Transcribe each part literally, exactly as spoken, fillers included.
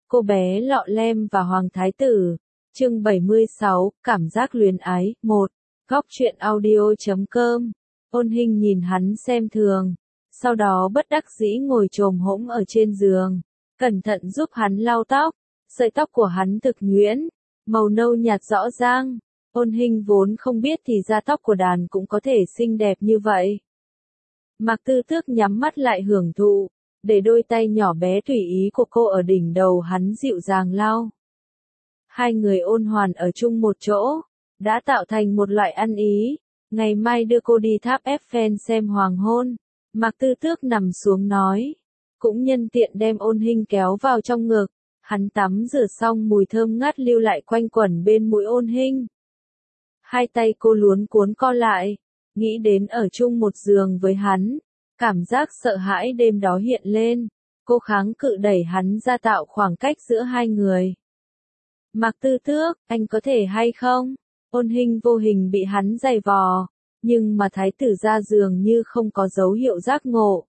Cô bé lọ lem và Hoàng Thái Tử. Chương bảy mươi sáu, Cảm giác luyến ái. một. Góc truyện audio chấm com. Ôn Hinh nhìn hắn xem thường, sau đó bất đắc dĩ ngồi chồm hỗn ở trên giường, cẩn thận giúp hắn lau tóc. Sợi tóc của hắn thực nhuyễn, màu nâu nhạt rõ ràng. Ôn Hinh vốn không biết thì da tóc của đàn cũng có thể xinh đẹp như vậy. Mạc Tư Tước nhắm mắt lại hưởng thụ, để đôi tay nhỏ bé tùy ý của cô ở đỉnh đầu hắn dịu dàng lau. Hai người ôn hoàn ở chung một chỗ, đã tạo thành một loại ăn ý. Ngày mai đưa cô đi tháp Eiffel xem hoàng hôn. Mạc Tư Tước nằm xuống nói, cũng nhân tiện đem Ôn Hinh kéo vào trong ngực. Hắn tắm rửa xong mùi thơm ngát lưu lại quanh quẩn bên mũi Ôn Hinh. Hai tay cô luống cuốn co lại, nghĩ đến ở chung một giường với hắn. Cảm giác sợ hãi đêm đó hiện lên, cô kháng cự đẩy hắn ra tạo khoảng cách giữa hai người. Mạc Tư Tước, anh có thể hay không? Ôn Hinh vô hình bị hắn giày vò, nhưng mà thái tử ra giường như không có dấu hiệu giác ngộ.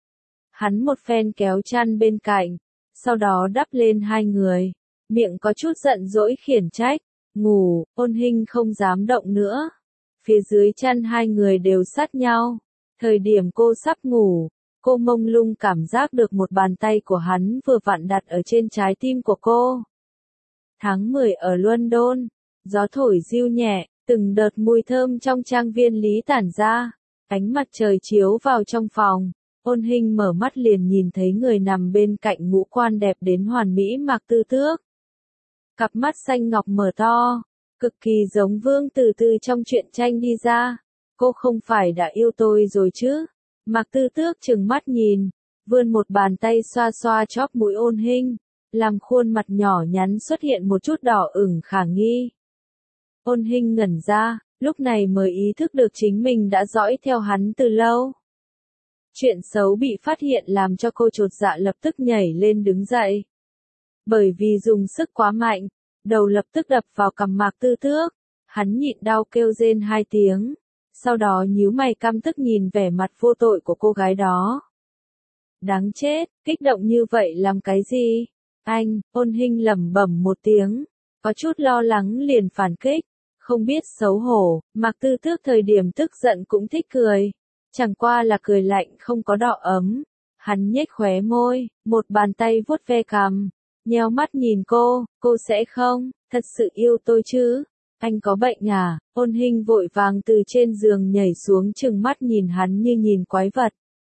Hắn một phen kéo chăn bên cạnh, sau đó đắp lên hai người, miệng có chút giận dỗi khiển trách. Ngủ, Ôn Hinh không dám động nữa. Phía dưới chăn hai người đều sát nhau. Thời điểm cô sắp ngủ, cô mông lung cảm giác được một bàn tay của hắn vừa vặn đặt ở trên trái tim của cô. Tháng mười ở London, gió thổi dịu nhẹ, từng đợt mùi thơm trong trang viên Lý tản ra. Ánh mặt trời chiếu vào trong phòng, Ôn Hinh mở mắt liền nhìn thấy người nằm bên cạnh ngũ quan đẹp đến hoàn mỹ Mạc Tư Tước. Cặp mắt xanh ngọc mở to, cực kỳ giống Vương Từ từ trong truyện tranh đi ra. Cô không phải đã yêu tôi rồi chứ? Mạc Tư Tước trừng mắt nhìn, vươn một bàn tay xoa xoa chóp mũi Ôn Hinh, làm khuôn mặt nhỏ nhắn xuất hiện một chút đỏ ửng khả nghi. Ôn Hinh ngẩn ra, lúc này mới ý thức được chính mình đã dõi theo hắn từ lâu. Chuyện xấu bị phát hiện làm cho cô chột dạ lập tức nhảy lên đứng dậy. Bởi vì dùng sức quá mạnh, đầu lập tức đập vào cằm Mạc Tư Tước, hắn nhịn đau kêu rên hai tiếng. Sau đó nhíu mày căm tức nhìn vẻ mặt vô tội của cô gái đó. Đáng chết, kích động như vậy làm cái gì? Anh, Ôn Hinh lẩm bẩm một tiếng, có chút lo lắng liền phản kích, không biết xấu hổ. Mạc Tư Tước thời điểm tức giận cũng thích cười, chẳng qua là cười lạnh không có đọ ấm. Hắn nhếch khóe môi, một bàn tay vuốt ve cằm, nheo mắt nhìn cô, cô sẽ không, thật sự yêu tôi chứ? Anh có bệnh à? Ôn Hinh vội vàng từ trên giường nhảy xuống trừng mắt nhìn hắn như nhìn quái vật.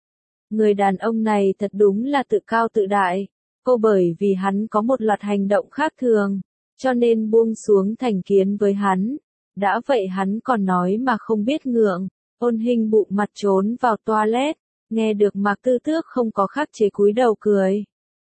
Người đàn ông này thật đúng là tự cao tự đại. Cô bởi vì hắn có một loạt hành động khác thường, cho nên buông xuống thành kiến với hắn. Đã vậy hắn còn nói mà không biết ngượng. Ôn Hinh bụng mặt trốn vào toilet, nghe được Mạc Tư Tước không có khắc chế cúi đầu cười.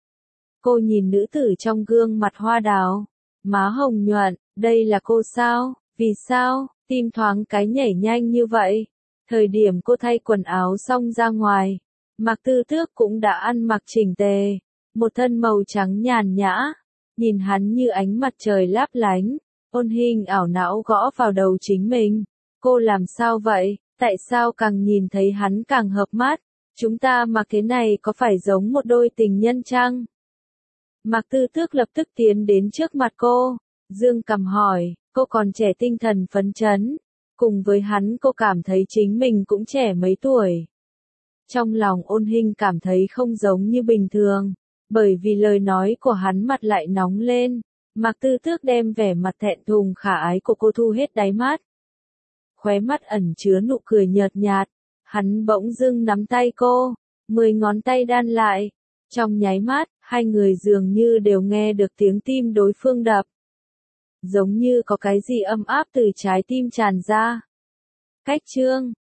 Cô nhìn nữ tử trong gương mặt hoa đào, má hồng nhuận, đây là cô sao? Vì sao? Tim thoáng cái nhảy nhanh như vậy. Thời điểm cô thay quần áo xong ra ngoài, Mạc Tư Tước cũng đã ăn mặc chỉnh tề, một thân màu trắng nhàn nhã, nhìn hắn như ánh mặt trời láp lánh. Ôn Hinh ảo não gõ vào đầu chính mình. Cô làm sao vậy? Tại sao càng nhìn thấy hắn càng hợp mắt? Chúng ta mặc thế này có phải giống một đôi tình nhân chăng? Mạc Tư Tước lập tức tiến đến trước mặt cô, dương cằm hỏi, cô còn trẻ tinh thần phấn chấn. Cùng với hắn cô cảm thấy chính mình cũng trẻ mấy tuổi. Trong lòng Ôn Hinh cảm thấy không giống như bình thường, bởi vì lời nói của hắn mặt lại nóng lên. Mạc Tư Tước đem vẻ mặt thẹn thùng khả ái của cô thu hết đáy mắt. Khóe mắt ẩn chứa nụ cười nhợt nhạt, hắn bỗng dưng nắm tay cô, mười ngón tay đan lại. Trong nháy mắt, hai người dường như đều nghe được tiếng tim đối phương đập. Giống như có cái gì âm áp từ trái tim tràn ra. Cách chương